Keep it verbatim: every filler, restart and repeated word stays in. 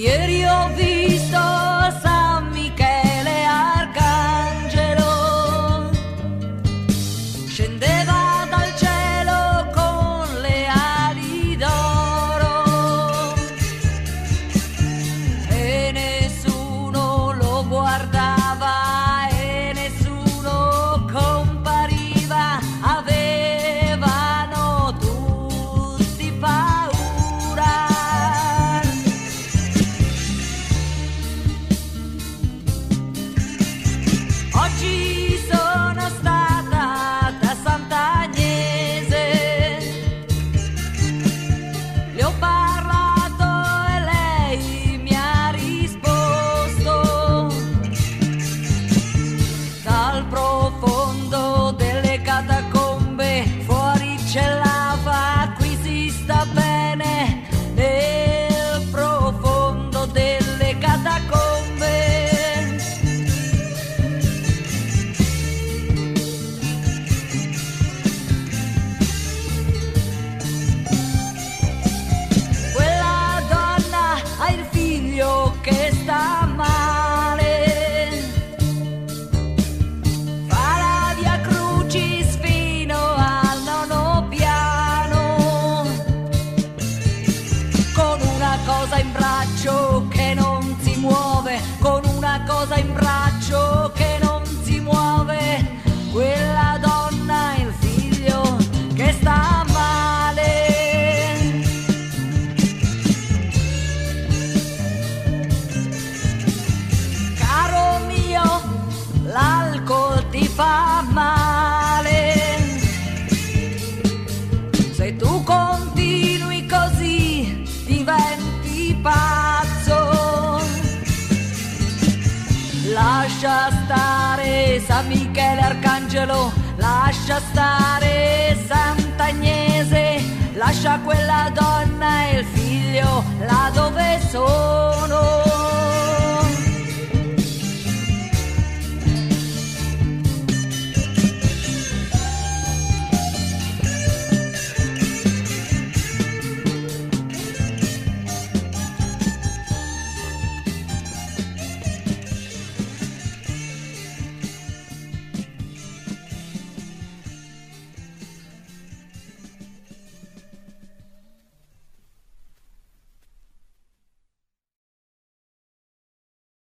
Ieri ho visto San Michele Arcangelo, scendeva dal cielo con le ali d'oro e nessuno lo guardava e nessuno compariva, avevano tutti paura. Oggi sono stata da Sant'Agnese, le ho parlato e lei mi ha risposto. Dal profondo delle catacombe fuori c'è lava, qui si sta bene, nel profondo delle catacombe. Quella donna ha il figlio che sta male, fa la via crucis fino al nono piano, con una cosa in braccio che non si muove, con una cosa in braccio che non si muove. Quella donna ha il figlio che sta male. Caro mio, l'alcol ti fa male. Se tu continui così diventi pazzo. Lascia stare San Michele Arcangelo, lascia stare Sant'Agnese, lascia quella donna e il figlio là dove sono.